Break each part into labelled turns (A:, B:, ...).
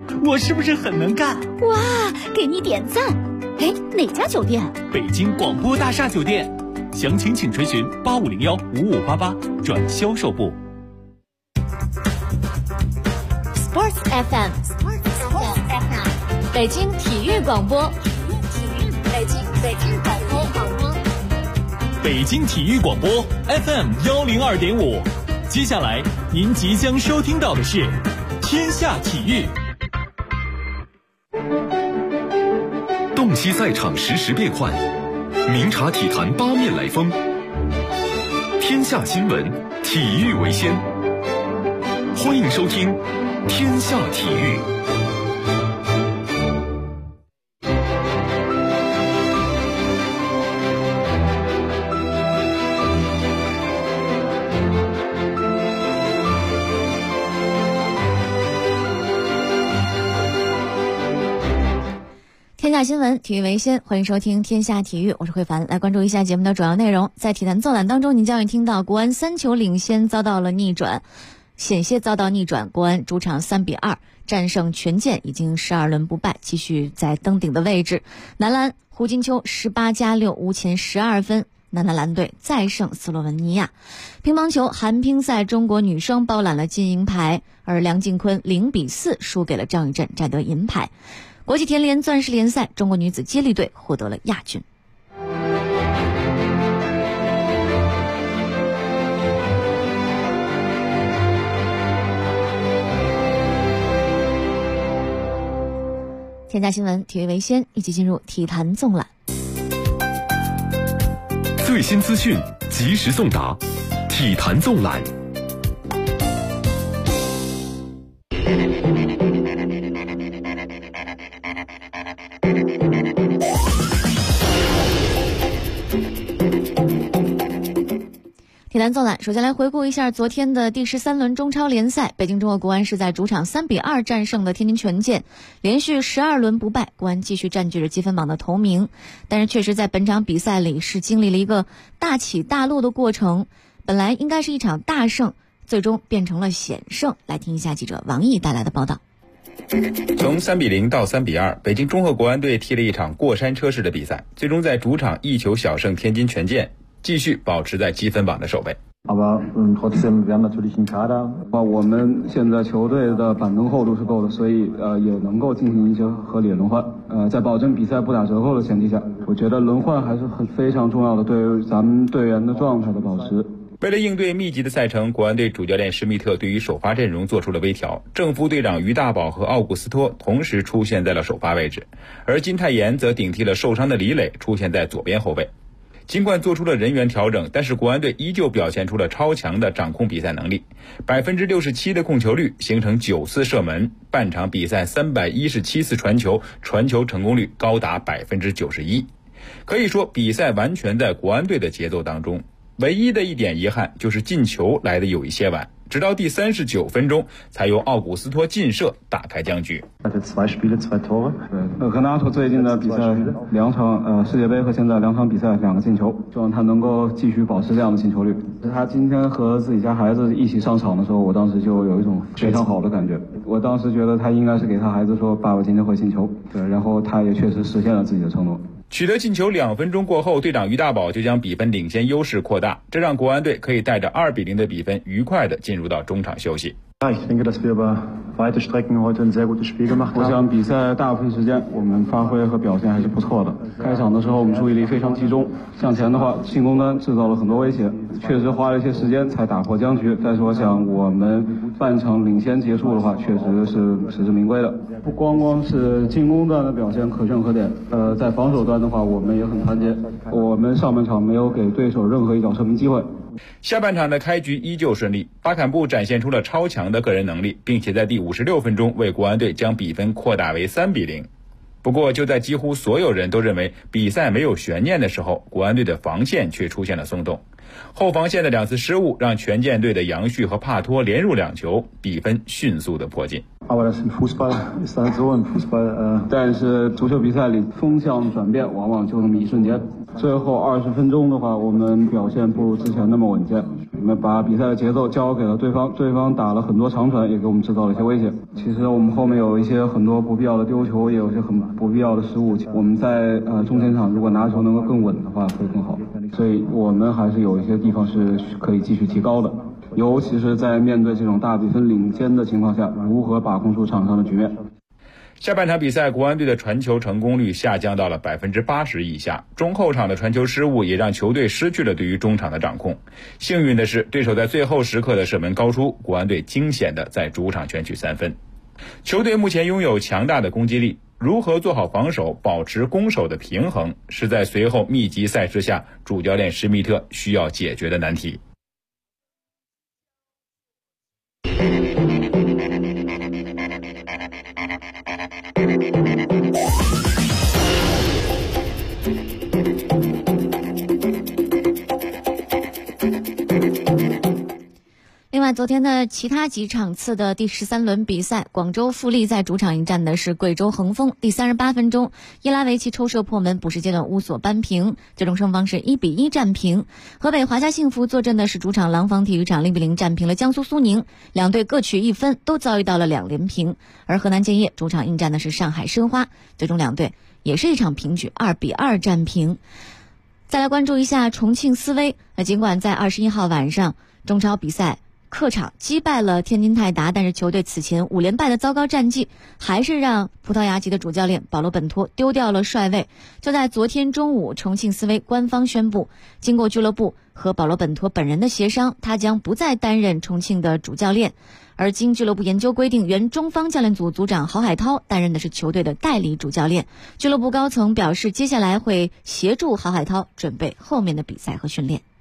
A: 我是不是很能干？
B: 哇，给你点赞！哎，哪家酒店？
A: 北京广播大厦酒店，详情请垂询85015588转销售部。
B: Sports FM， 北京体育广播，北京广播，
A: 北京体育广播 FM 102.5。接下来您即将收听到的是天下体育。
C: 洞悉赛场实时变幻，明察体坛八面来风。天下新闻，体育为先。欢迎收听天下体育。
B: 天下新闻，体育为先，欢迎收听天下体育，我是慧凡。来关注一下节目的主要内容。在体坛纵览当中，您将会听到国安3球领先遭到了逆转，险些遭到逆转，国安主场3-2战胜权健，已经12轮不败，继续在登顶的位置。男篮胡金秋18+6无前12分，男篮蓝队再胜斯洛文尼亚。乒乓球韩乒赛，中国女双包揽了金银牌，而梁靖昆0-4输给了张宇镇，摘得银牌。国际田联钻石联赛，中国女子接力队获得了亚军。天下新闻，体育为先，一起进入体坛纵览。
C: 最新资讯，及时送达，体坛纵览。
B: 体坛纵览，首先来回顾一下昨天的第13轮中超联赛，北京中赫国安是在主场3-2战胜的天津权健，连续12轮不败，国安继续占据着积分榜的头名。但是确实在本场比赛里是经历了一个大起大落的过程，本来应该是一场大胜，最终变成了险胜。来听一下记者王毅带来的报道。
D: 从3-0到3-2，北京中赫国安队踢了一场过山车式的比赛，最终在主场1球小胜天津权健，继续保持在积分榜的首位。
E: trotzdem, wir haben natürlich einen Kader. 我们现在球队的板凳厚度是够的，所以也能够进行一些合理的轮换。在保证比赛不打折扣的前提下，我觉得轮换还是非常重要的，对于咱们队员的状态的保持。
D: 为了应对密集的赛程，国安队主教练施密特对于首发阵容做出了微调，正副队长于大宝和奥古斯托同时出现在了首发位置，而金泰妍则顶替了受伤的李磊，出现在左边后卫。尽管做出了人员调整，但是国安队依旧表现出了超强的掌控比赛能力，67%的控球率，形成9次射门，半场比赛317次传球，传球成功率高达91%。可以说比赛完全在国安队的节奏当中，唯一的一点遗憾就是进球来得有一些晚，直到第39分钟才由奥古斯托劲射打开僵局。
E: 科纳托最近的比赛2场世界杯和现在2场比赛2个进球，希望他能够继续保持这样的进球率。他今天和自己家孩子一起上场的时候，我当时就有一种非常好的感觉。我当时觉得他应该是给他孩子说，爸爸今天会进球。对，然后他也确实实现了自己的承诺。
D: 取得进球2分钟过后，队长于大宝就将比分领先优势扩大，这让国安队可以带着2-0的比分愉快地进入到中场休息。
E: 我想比赛大部分时间我们发挥和表现还是不错的。开场的时候我们注意力非常集中，向前的话进攻端制造了很多威胁，确实花了一些时间才打破僵局。但是我想我们半场领先结束的话，确实是实至名归的。不光光是进攻端的表现可圈可点，在防守端的话我们也很团结。我们上半场没有给对手任何一脚射门机会。
D: 下半场的开局依旧顺利，巴坎布展现出了超强的个人能力，并且在第56分钟为国安队将比分扩大为3-0。不过就在几乎所有人都认为比赛没有悬念的时候，国安队的防线却出现了松动，后防线的2次失误让权健队的杨旭和帕托连入2球，比分迅速的迫近。
E: 但是足球比赛里风向转变往往就那么一瞬间， 最后20分钟的话，我们表现不如之前那么稳健，我们把比赛的节奏交给了对方，对方打了很多长传，也给我们制造了一些威胁。其实我们后面有一些很多不必要的丢球，也有一些很不必要的失误。我们在中前场如果拿球能够更稳的话，会更好。所以我们还是有一些地方是可以继续提高的，尤其是在面对这种大比分领先的情况下，如何把控住场上的局面。
D: 下半场比赛，国安队的传球成功率下降到了80%以下，中后场的传球失误也让球队失去了对于中场的掌控。幸运的是，对手在最后时刻的射门高出，国安队惊险的在主场全取3分。球队目前拥有强大的攻击力，如何做好防守，保持攻守的平衡，是在随后密集赛事下主教练施密特需要解决的难题。
B: 另外，昨天的其他几场次的第13轮比赛，广州富力在主场迎战的是贵州恒丰。第38分钟，伊拉维奇抽射破门，补时阶段乌索扳平，最终双方是1-1战平。河北华夏幸福坐镇的是主场廊坊体育场，0-0战平了江苏苏宁，两队各取1分，都遭遇到了2连平。而河南建业主场应战的是上海申花，最终两队也是一场平局，2-2战平。再来关注一下重庆斯威，尽管在21号晚上中超比赛客场击败了天津泰达，但是球队此前5连败的糟糕战绩还是让葡萄牙籍的主教练保罗本托丢掉了帅位。就在昨天中午，重庆斯威官方宣布，经过俱乐部和保罗本托本人的协商，他将不再担任重庆的主教练。而经俱乐部研究规定，原中方教练组组长郝海涛担任的是球队的代理主教练。俱乐部高层表示，接下来会协助郝海涛准备后面的比赛和训练。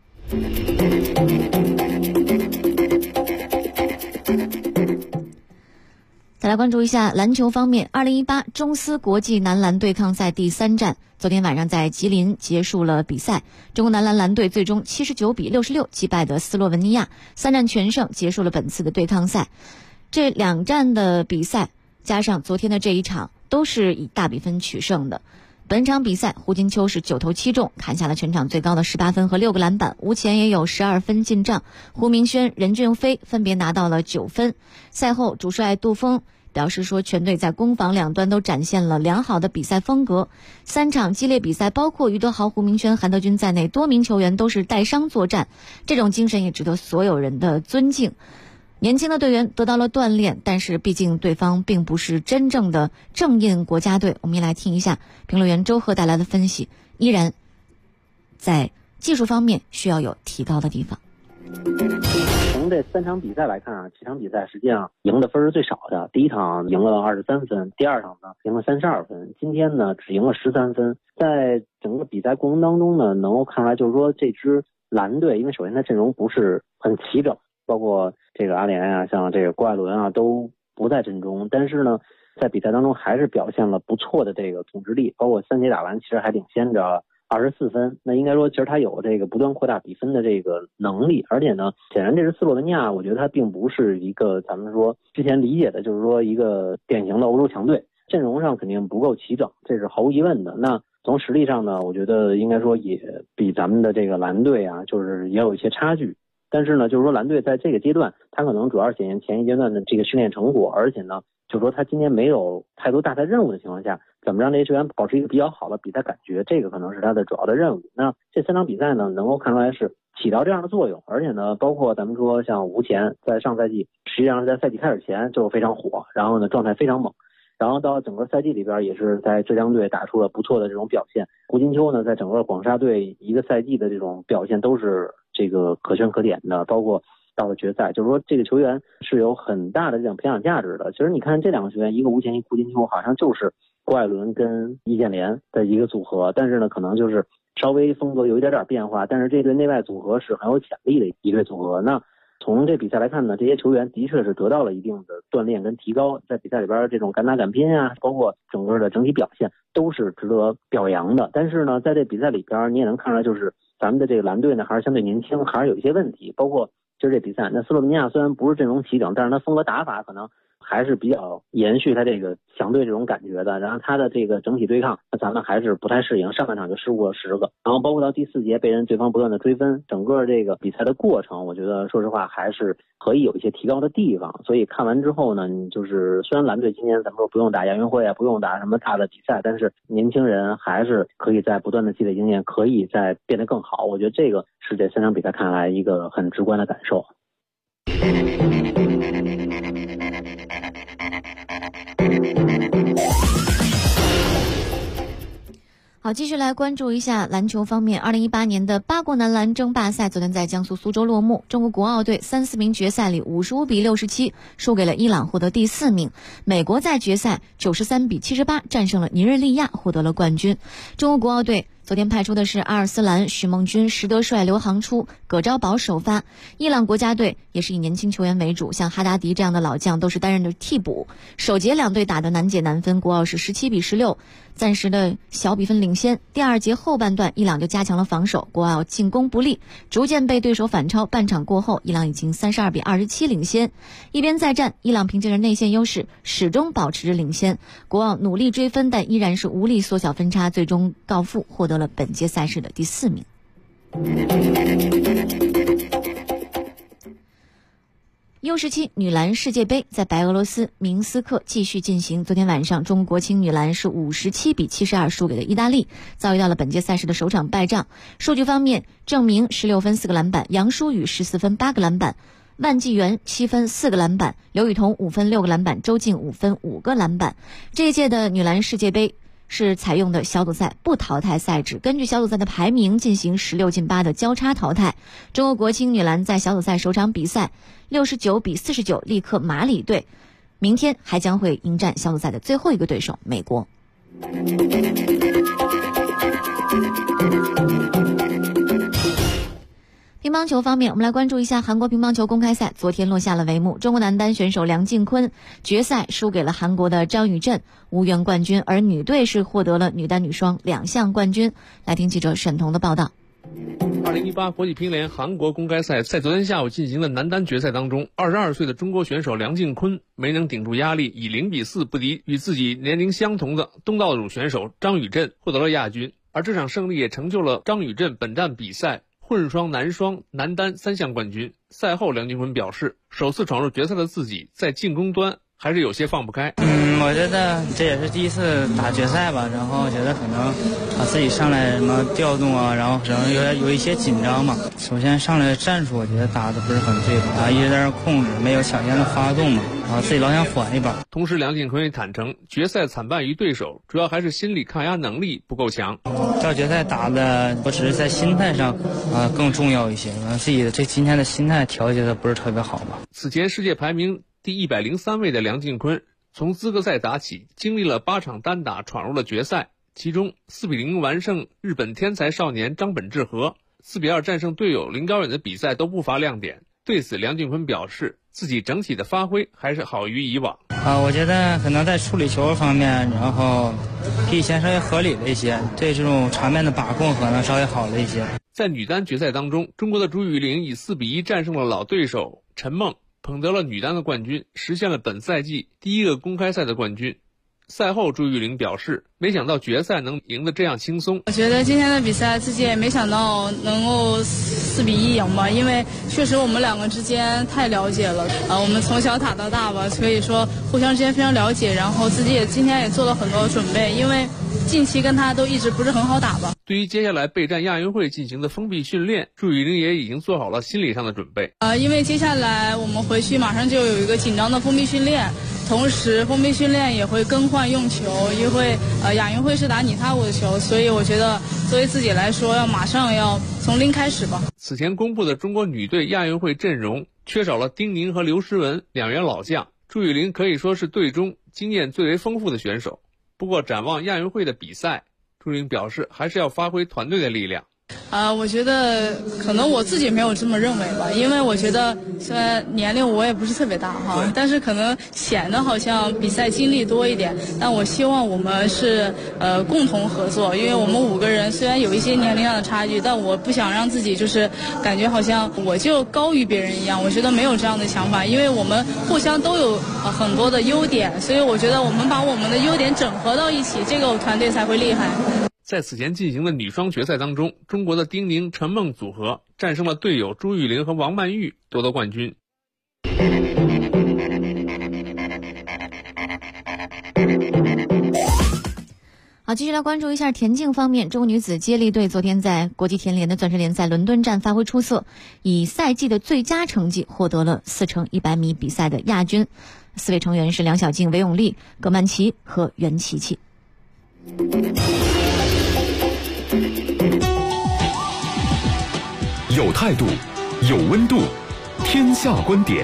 B: 再来关注一下篮球方面，2018中斯国际男篮对抗赛第3战，昨天晚上在吉林结束了比赛。中国男篮篮队最终79-66击败的斯洛文尼亚，3战全胜，结束了本次的对抗赛。这2战的比赛加上昨天的这一场，都是以大比分取胜的。本场比赛，胡金秋是9投7中，砍下了全场最高的18分和6个篮板，吴前也有12分进账，胡明轩、任骏飞分别拿到了9分。赛后，主帅杜峰表示说，全队在攻防两端都展现了良好的比赛风格。3场激烈比赛，包括于德豪、胡明轩、韩德君在内，多名球员都是带伤作战，这种精神也值得所有人的尊敬。年轻的队员得到了锻炼，但是毕竟对方并不是真正的正印国家队。我们也来听一下评论员周贺带来的分析，依然在技术方面需要有提高的地方。
F: 从这3场比赛来看啊，7场比赛实际上赢的分是最少的。第一场赢了23分，第2场呢赢了32分，今天呢只赢了13分。在整个比赛过程当中呢，能够看出来就是说这支蓝队，因为首先它阵容不是很齐整，包括这个阿联啊，像这个郭艾伦啊都不在阵中，但是呢在比赛当中还是表现了不错的这个统治力，包括3节打完其实还领先着24分，那应该说其实他有这个不断扩大比分的这个能力，而且呢显然这支斯洛文尼亚我觉得他并不是一个咱们说之前理解的就是说一个典型的欧洲强队，阵容上肯定不够齐整，这是毫无疑问的。那从实力上呢，我觉得应该说也比咱们的这个蓝队啊就是也有一些差距，但是呢就是说蓝队在这个阶段他可能主要是检验前一阶段的这个训练成果，而且呢就是说他今天没有太多大赛任务的情况下，怎么让这些球员保持一个比较好的比赛感觉，这个可能是他的主要的任务。那这3场比赛呢能够看出来是起到这样的作用，而且呢包括咱们说像吴前在上赛季实际上是在赛季开始前就非常火，然后呢状态非常猛，然后到整个赛季里边也是在浙江队打出了不错的这种表现。胡金秋呢在整个广沙队一个赛季的这种表现都是这个可圈可点的，包括到了决赛，就是说这个球员是有很大的这种培养价值的。其实你看这2个球员，一个吴前一个胡金秋，好像就是郭艾伦跟易建联的一个组合，但是呢可能就是稍微风格有一点变化，但是这对内外组合是很有潜力的一对组合。那从这比赛来看呢，这些球员的确是得到了一定的锻炼跟提高，在比赛里边这种敢打敢拼啊，包括整个的整体表现都是值得表扬的。但是呢在这比赛里边你也能看出来，就是咱们的这个蓝队呢还是相对年轻，还是有一些问题，包括就是这比赛，那斯洛文尼亚虽然不是阵容齐整，但是他风格打法可能还是比较延续他这个强队这种感觉的。然后他的这个整体对抗，咱们还是不太适应，上半场就失误了10个，然后包括到第4节被对方不断的追分，整个这个比赛的过程，我觉得说实话还是可以有一些提高的地方。所以看完之后呢，就是虽然蓝队今年咱们说不用打亚运会啊，不用打什么大的比赛，但是年轻人还是可以在不断的积累经验，可以再变得更好。我觉得这个是这3场比赛看来一个很直观的感受。
B: 好，继续来关注一下篮球方面。2018年的8国男篮争霸赛昨天在江苏苏州落幕，中国国奥队3-4名决赛里55比67输给了伊朗，获得第4名。美国在决赛93比78战胜了尼日利亚，获得了冠军。中国国奥队昨天派出的是阿尔斯兰、许梦军、石德帅、刘航初、葛昭宝首发。伊朗国家队也是以年轻球员为主，像哈达迪这样的老将都是担任的替补。首节两队打得难解难分，国奥是17比16，暂时的小比分领先。第2节后半段，伊朗就加强了防守，国奥进攻不利，逐渐被对手反超。半场过后，伊朗已经32比27领先。一边再战，伊朗凭借着内线优势始终保持着领先，国奥努力追分，但依然是无力缩小分差，最终告负，获得了本届赛事的第4名。U17女篮世界杯在白俄罗斯明斯克继续进行。昨天晚上，中国国青女篮是57比72输给了意大利，遭遇到了本届赛事的首场败仗。数据方面，郑明16分4个篮板，杨舒雨14分8个篮板，万纪元7分4个篮板，刘雨桐5分6个篮板，周静5分5个篮板。这一届的女篮世界杯是采用的小组赛不淘汰赛制，根据小组赛的排名进行16进8的交叉淘汰。中国国青女篮在小组赛首场比赛69比49力克马里队，明天还将会迎战小组赛的最后一个对手美国。乒乓球方面，我们来关注一下韩国乒乓球公开赛，昨天落下了帷幕。中国男单选手梁靖昆决赛输给了韩国的张宇镇，无缘冠军，而女队是获得了女单女双2项冠军。来听记者沈彤的报道。
G: 2018国际乒联韩国公开赛在昨天下午进行的男单决赛当中，22岁的中国选手梁靖昆没能顶住压力，以0比4不敌与自己年龄相同的东道主选手张宇镇，获得了亚军。而这场胜利也成就了张宇镇本站比赛混双、男双、男单3项冠军。赛后，梁靖昆表示，首次闯入决赛的自己在进攻端还是有些放不开。
H: 我觉得这也是第一次打决赛吧，然后觉得可能自己上来什么调动啊，然后可能有一些紧张嘛。首先上来战术我觉得打的不是很对吧，一直在那控制，没有抢先的发动嘛，然后自己老想缓一把。
G: 同时，梁靖昆也坦诚，决赛惨败于对手，主要还是心理抗压能力不够强。
H: 到决赛打的，我只是在心态上更重要一些，自己的今天的心态调节的不是特别好吧。
G: 此前世界排名第103位的梁靖昆，从资格赛打起，经历了8场单打闯入了决赛，其中4比0完胜日本天才少年张本智和，4比2战胜队友林高远的比赛都不乏亮点。对此，梁靖昆表示，自己整体的发挥还是好于以往。
H: 我觉得可能在处理球方面，然后比以前稍微合理了一些，对这种场面的把控可能稍微好了一些。
G: 在女单决赛当中，中国的朱雨玲以4比1战胜了老对手陈梦，捧得了女单的冠军，实现了本赛季第一个公开赛的冠军。赛后，朱雨玲表示，没想到决赛能赢得这样轻松。
I: 我觉得今天的比赛自己也没想到能够4比1赢吧，因为确实我们两个之间太了解了，我们从小打到大吧，所以说互相之间非常了解，然后自己也今天也做了很多准备，因为近期跟他都一直不是很好打吧。
G: 对于接下来备战亚运会进行的封闭训练，朱雨玲也已经做好了心理上的准备。
I: 因为接下来我们回去马上就有一个紧张的封闭训练，同时封闭训练也会更换用球，因为亚运会是打你他我的球，所以我觉得作为自己来说，马上要从零开始吧。
G: 此前公布的中国女队亚运会阵容缺少了丁宁和刘诗雯2员老将，朱雨玲可以说是队中经验最为丰富的选手。不过展望亚运会的比赛，朱雨玲表示还是要发挥团队的力量。
I: 我觉得可能我自己没有这么认为吧，因为我觉得虽然年龄我也不是特别大哈，但是可能显得好像比赛经历多一点。但我希望我们是共同合作，因为我们5个人虽然有一些年龄上的差距，但我不想让自己就是感觉好像我就高于别人一样。我觉得没有这样的想法，因为我们互相都有很多的优点，所以我觉得我们把我们的优点整合到一起，这个团队才会厉害。
G: 在此前进行的女双决赛当中，中国的丁宁、陈梦组合战胜了队友朱玉玲和王曼玉，夺得冠军。
B: 好，继续来关注一下田径方面，中国女子接力队昨天在国际田联的钻石联赛伦敦站发挥出色，以赛季的最佳成绩获得了4乘100米比赛的亚军。4位成员是梁晓静、韦永丽、葛曼棋和袁琪琪。
C: 有态度，有温度，天下观点。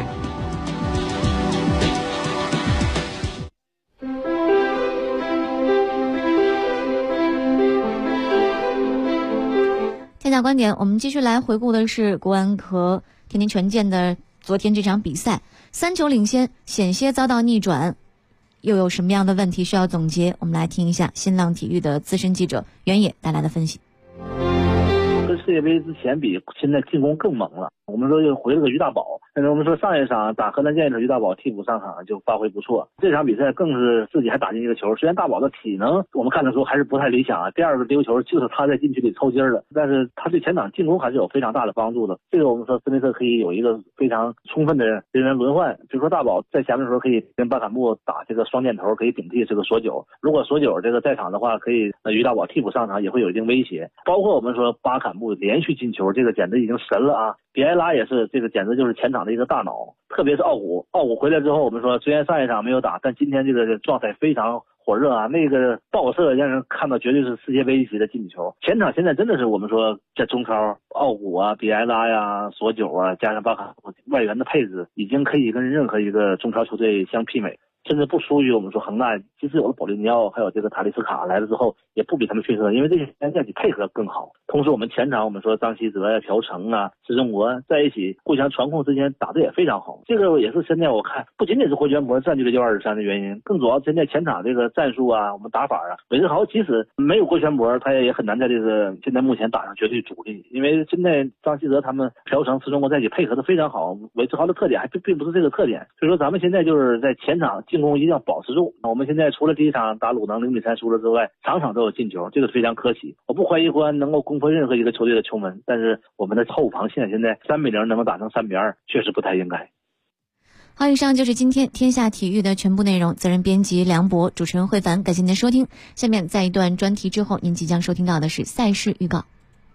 B: 天下观点，我们继续来回顾的是国安和天津权健的昨天这场比赛，3球领先，险些遭到逆转，又有什么样的问题需要总结？我们来听一下新浪体育的资深记者袁野带来的分析。
J: 跟世界杯之前比，现在进攻更猛了。我们说又回了个于大宝，但是我们说上一场打河南建业的于大宝替补上场就发挥不错，这场比赛更是自己还打进一个球。虽然大宝的体能我们看得出还是不太理想啊，第2个丢球就是他在禁区里抽筋了，但是他对前场进攻还是有非常大的帮助的。这个我们说斯内特可以有一个非常充分的人员轮换，比如说大宝在前面的时候可以跟巴坎布打这个双箭头，可以顶替这个索九，如果索九这个在场的话，可以于大宝替补上场也会有一定威胁。包括我们说巴坎布连续进球，这个简直已经神了啊！比埃拉也是，这个简直就是前场的一个大脑。特别是奥古回来之后，我们说虽然上一场没有打，但今天这个状态非常火热啊，那个爆射让人看到绝对是世界杯级的进球。前场现在真的是我们说在中超，奥古啊、比埃拉呀、索九啊，加上巴卡外援的配置，已经可以跟任何一个中超球队相媲美。甚至不输于我们说恒大，即使有了保利尼奥还有这个塔利斯卡来了之后，也不比他们逊色，因为这些人在一起配合更好。同时我们前场我们说张稀哲呀、朴成啊、施中国在一起互相传控之间打得也非常好，这个也是现在我看不仅仅是霍全博占据了6-2-3的原因，更主要现在前场这个战术啊，我们打法啊，韦世豪即使没有霍全博，他也很难在这个现在目前打上绝对主力，因为现在张稀哲他们朴成、施中国在一起配合的非常好，韦世豪的特点还并不是这个特点，所以说咱们现在就是在前场进攻一定要保持住。我们现在除了第一场打鲁能0-3输了之外，场场都有进球，这个非常可喜。我不怀疑国安能够攻破任何一个球队的球门，但是我们的后防线现在3-0能够打成3-2，确实不太应该。
B: 好，以上就是今天天下体育的全部内容。责任编辑梁博，主持人慧凡，感谢您的收听。下面在一段专题之后，您即将收听到的是赛事预告。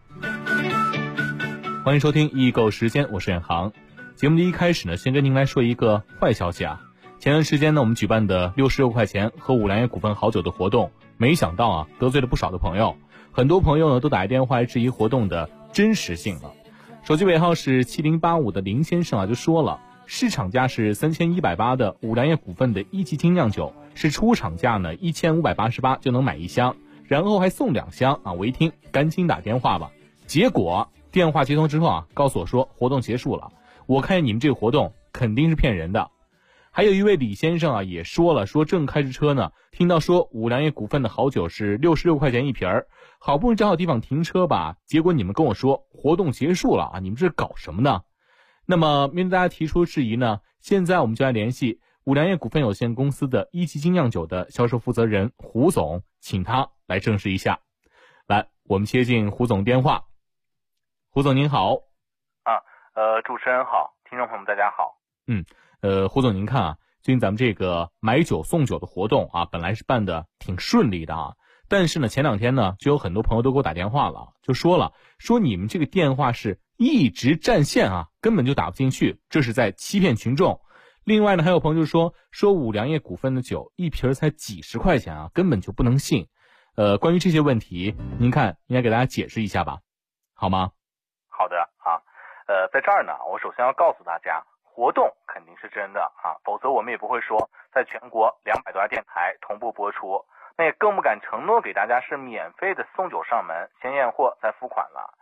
K: 欢迎收听易购时间，我是远航。节目的一开始呢，先跟您来说一个坏消息啊。前段时间呢，我们举办的66块钱喝五粮液股份好酒的活动，没想到啊，得罪了不少的朋友。很多朋友呢都打电话来质疑活动的真实性了。手机尾号是7085的林先生啊就说了，市场价是3180的五粮液股份的一级精酿酒是出厂价呢1588就能买1箱，然后还送2箱啊！我一听赶紧打电话吧。结果电话接通之后啊，告诉我说活动结束了。我看你们这个活动肯定是骗人的。还有一位李先生啊也说了，说正开着车呢，听到说五粮液股份的好酒是66块钱一瓶儿，好不容易找好地方停车吧，结果你们跟我说活动结束了啊，你们这是搞什么呢？那么面对大家提出质疑呢，现在我们就来联系五粮液股份有限公司的一级精酿酒的销售负责人胡总，请他来证实一下。来，我们接进胡总电话。胡总您好。
L: 主持人好，听众朋友们大家好。
K: 胡总您看啊，最近咱们这个买酒送酒的活动啊，本来是办的挺顺利的啊，但是呢前2天呢就有很多朋友都给我打电话了，就说你们这个电话是一直占线啊，根本就打不进去，这是在欺骗群众。另外呢还有朋友就说五粮液股份的酒一瓶才几十块钱啊，根本就不能信。关于这些问题，您看应该给大家解释一下吧，好吗？
L: 好的啊，在这儿呢，我首先要告诉大家，活动肯定是真的啊，否则我们也不会说在全国200多家电台同步播出，那也更不敢承诺给大家是免费的送酒上门，先验货再付款了。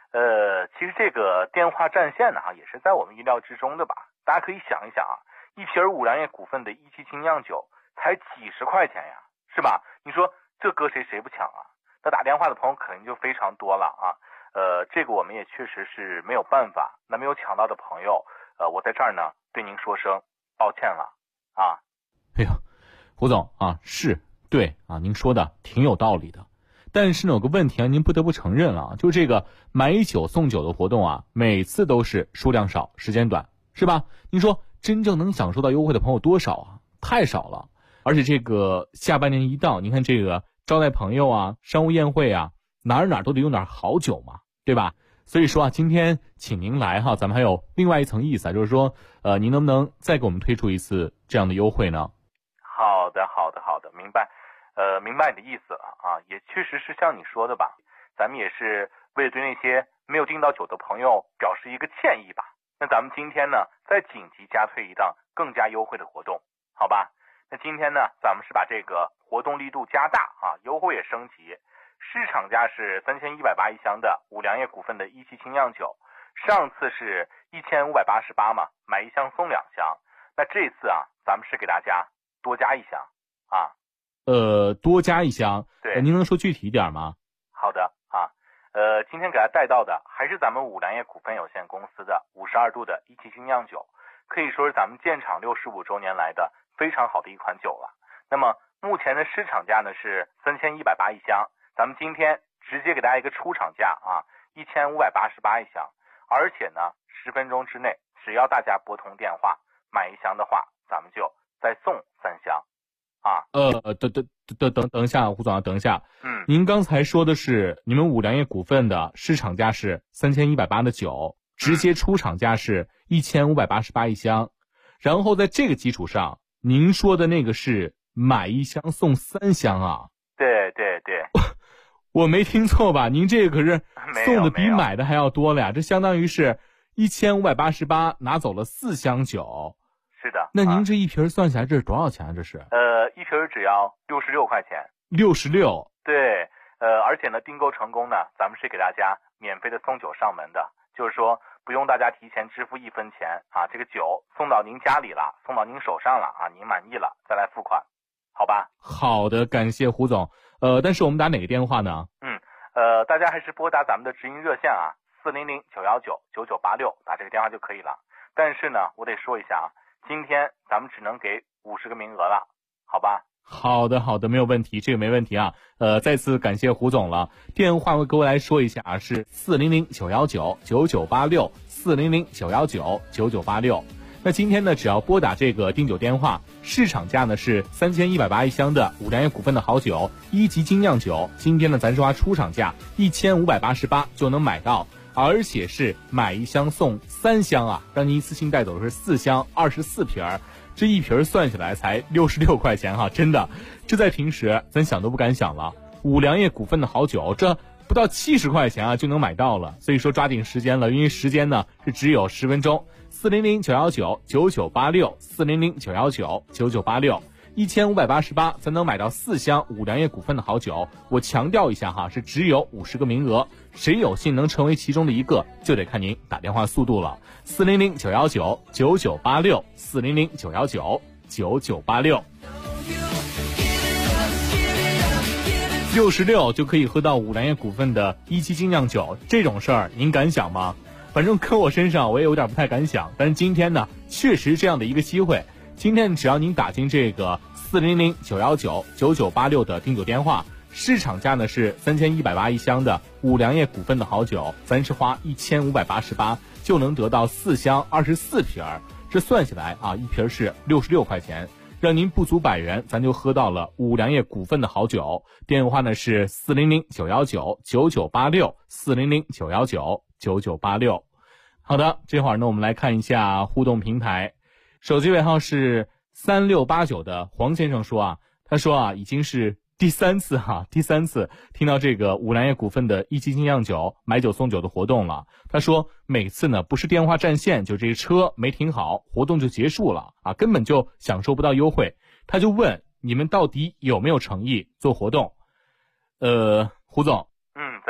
L: 其实这个电话占线呢也是在我们意料之中的吧。大家可以想一想啊，一瓶五粮液股份的17精酿酒才几十块钱呀，是吧？你说这搁谁不抢啊？那打电话的朋友肯定就非常多了啊。这个我们也确实是没有办法。那没有抢到的朋友，我在这儿呢对您说声抱歉了啊。
K: 哎呀，胡总啊，是对啊，您说的挺有道理的。但是呢，有个问题啊，您不得不承认了，就这个买酒送酒的活动啊，每次都是数量少，时间短，是吧？您说真正能享受到优惠的朋友多少啊？太少了。而且这个下半年一到，您看这个招待朋友啊、商务宴会啊，哪儿都得用点好酒嘛，对吧？所以说啊，今天请您来哈，咱们还有另外一层意思啊，就是说，您能不能再给我们推出一次这样的优惠呢？
L: 好的，明白。明白你的意思了啊，也确实是像你说的吧，咱们也是为了对那些没有订到酒的朋友表示一个歉意吧。那咱们今天呢，再紧急加推一档更加优惠的活动，好吧？那今天呢，咱们是把这个活动力度加大啊，优惠也升级。市场价是3180一箱的五粮液股份的17精酿酒，上次是1588嘛，买一箱送2箱。那这次啊，咱们是给大家多加一箱啊。
K: 多加一箱，
L: 对，
K: 您能说具体一点吗？
L: 好的啊，今天给大家带到的还是咱们五粮液股份有限公司的52度的17精酿酒，可以说是咱们建厂65周年来的非常好的一款酒了。那么目前的市场价呢是3180一箱，咱们今天直接给大家一个出厂价啊，1588一箱，而且呢10分钟之内，只要大家拨通电话买一箱的话，咱们就再送3箱。啊，
K: 等一下，胡总，等一下。您刚才说的是你们五粮液股份的市场价是3180的酒，直接出厂价是1588一箱，然后在这个基础上，您说的那个是买一箱送3箱啊？
L: 对，
K: 我没听错吧？您这个可是送的比买的还要多了呀，这相当于是1588拿走了4箱酒。
L: 是的。
K: 那您这一瓶算下来这是多少钱啊？这是
L: 一瓶只要66块钱。
K: 66。
L: 对，而且呢，订购成功呢，咱们是给大家免费的送酒上门的，就是说不用大家提前支付1分钱啊，这个酒送到您家里了，送到您手上了啊，您满意了再来付款，好吧？
K: 好的，感谢胡总。但是我们打哪个电话呢？
L: 大家还是拨打咱们的直营热线啊，400-919-9986，打这个电话就可以了。但是呢，我得说一下啊，今天咱们只能给50个名额了，好吧？
K: 好的，没有问题，这个没问题啊。再次感谢胡总了。电话我给我来说一下啊，是400-919-9986 400-919-9986。那今天呢，只要拨打这个订酒电话，市场价呢是3180一箱的五粮液股份的好酒1级精酿酒，今天呢咱说话出厂价1588就能买到，而且是买一箱送3箱啊，让您一次性带走的是4箱24瓶儿。这一瓶算下来才66块钱哈，真的，这在平时咱想都不敢想了。五粮液股份的好酒，这不到70块钱啊就能买到了，所以说抓紧时间了，因为时间呢是只有10分钟。400-919-9986 400-919-9986 1588才能买到4箱五粮液股份的好酒。我强调一下哈，是只有50个名额，谁有幸能成为其中的一个，就得看您打电话速度了。400-919-9986 400-919-9986 66就可以喝到五粮液股份的1级精酿酒，这种事儿您敢想吗？反正搁我身上我也有点不太敢想，但是今天呢确实这样的一个机会。今天只要您打进这个400-919-9986的订酒电话，市场价呢是3180一箱的五粮液股份的好酒，咱是花1588就能得到4箱24瓶儿，这算下来啊，一瓶是66块钱，让您不足100元，咱就喝到了五粮液股份的好酒。电话呢是400-919-9986 400-919-9986。好的，这会儿呢我们来看一下互动平台。手机尾号是3689的黄先生说啊，他说啊，已经是第三次听到这个五粮液股份的1级精酿酒买酒送酒的活动了。他说每次呢不是电话占线，就这车没停好，活动就结束了啊，根本就享受不到优惠。他就问你们到底有没有诚意做活动？胡总，
L: 在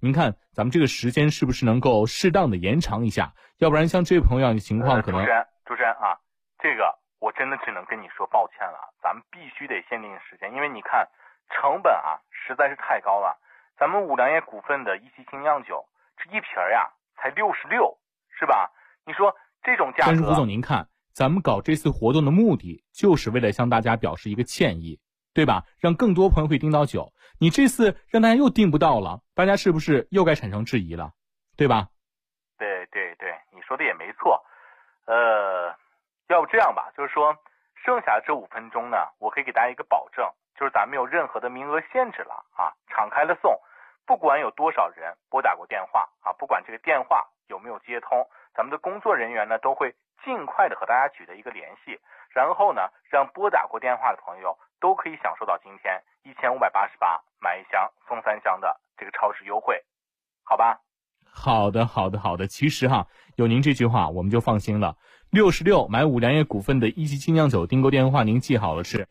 K: 您看咱们这个时间是不是能够适当的延长一下？要不然像这位朋友样的情况可能
L: 主持人啊，这个我真的只能跟你说抱歉了，咱们必须得限定时间，因为你看成本啊实在是太高了。咱们五粮液股份的一期精酿酒这一瓶呀才66，是吧？你说这种价格。
K: 但是胡总您看，咱们搞这次活动的目的就是为了向大家表示一个歉意，对吧？让更多朋友可以订到酒。你这次让大家又订不到了，大家是不是又该产生质疑了，对吧？
L: 对，你说的也没错。要不这样吧，就是说剩下这5分钟呢，我可以给大家一个保证，就是咱没有任何的名额限制了啊，敞开了送，不管有多少人拨打过电话啊，不管这个电话有没有接通，咱们的工作人员呢都会尽快的和大家取得一个联系，然后呢让拨打过电话的朋友都可以享受到今天1588买1箱送3箱的这个超值优惠，好吧？
K: 好的。其实有您这句话我们就放心了。66买五粮液股份的一期精酿酒订购电话您记好了，是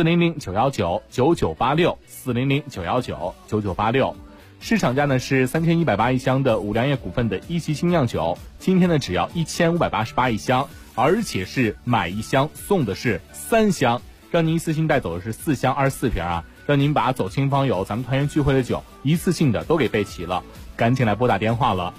K: 400-919-9986 400-919-9986。市场价呢是3180一箱的五粮液股份的一期精酿酒，今天呢只要1588一箱，而且是买1箱送的是3箱，让您一次性带走的是4箱24瓶啊，让您把走亲访友咱们团圆聚会的酒一次性的都给备齐了。赶紧来拨打电话了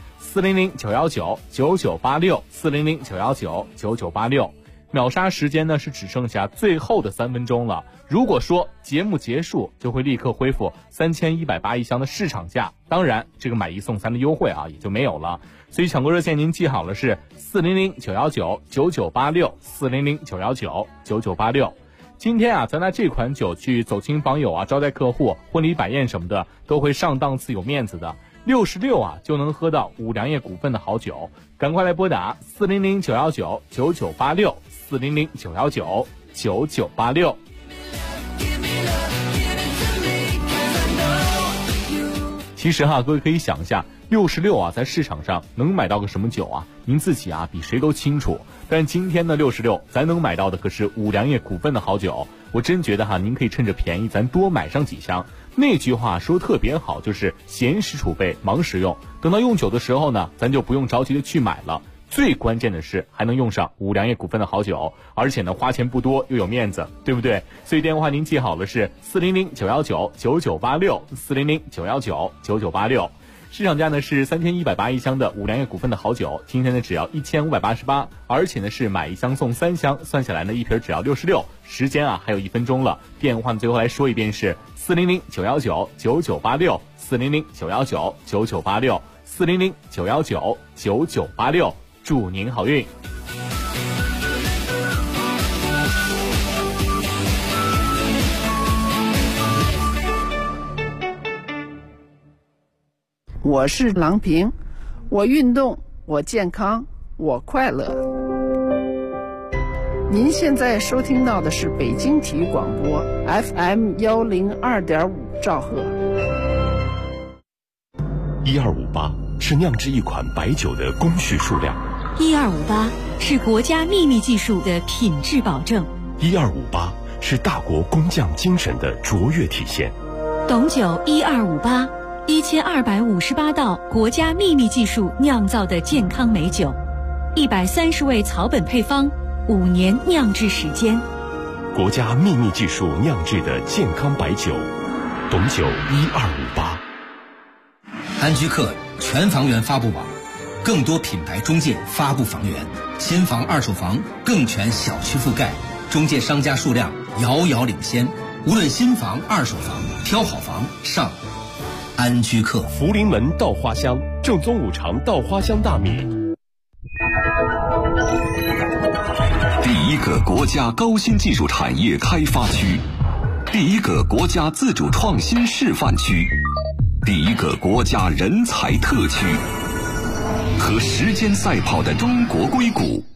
K: ，400-919-9986 400-919-9986。秒杀时间呢是只剩下最后的3分钟了，如果说节目结束就会立刻恢复3180一箱的市场价，当然这个买1送3的优惠也就没有了。所以抢购热线您记好了，是400-919-9986 400-919-9986。今天咱拿这款酒去走亲访友招待客户、婚礼摆宴什么的都会上档次有面子的。66就能喝到五粮液股份的好酒，赶快来拨打400-919-9986 400-919-9986。其实各位可以想一下，66在市场上能买到个什么酒您自己比谁都清楚。但今天的66咱能买到的可是五粮液股份的好酒，我真觉得您可以趁着便宜咱多买上几箱。那句话说特别好，就是闲时储备忙时用，等到用酒的时候呢，咱就不用着急的去买了。最关键的是还能用上五粮液股份的好酒，而且呢花钱不多又有面子，对不对？所以电话您记好了，是400-919-9986 400-919-9986。市场价呢是3180一箱的五粮液股份的好酒，今天呢只要1588，而且呢是买1箱送3箱，算下来呢一瓶只要66。时间还有1分钟了，电话最后来说一遍是400-919-9986 400-919-9986 400-919-9986。祝您好运。
M: 我是郎平，我运动，我健康，我快乐。您现在收听到的是北京体育广播 FM 102.5兆赫。
C: 1258是酿制一款白酒的工序数量
N: ，1258是国家秘密技术的品质保证
C: ，1258是大国工匠精神的卓越体现。
N: 董酒1258 1258道国家秘密技术酿造的健康美酒，130味草本配方，5年酿制时间，
C: 国家秘密技术酿制的健康白酒，董酒1258。
O: 安居客全房源发布网，更多品牌中介发布房源，新房二手房更全小区覆盖，中介商家数量遥遥领先。无论新房二手房，挑好房上安居客。
C: 福临门稻花香，正宗五常稻花香大米。
P: 第一个国家高新技术产业开发区，第一个国家自主创新示范区，第一个国家人才特区，和时间赛跑的中国硅谷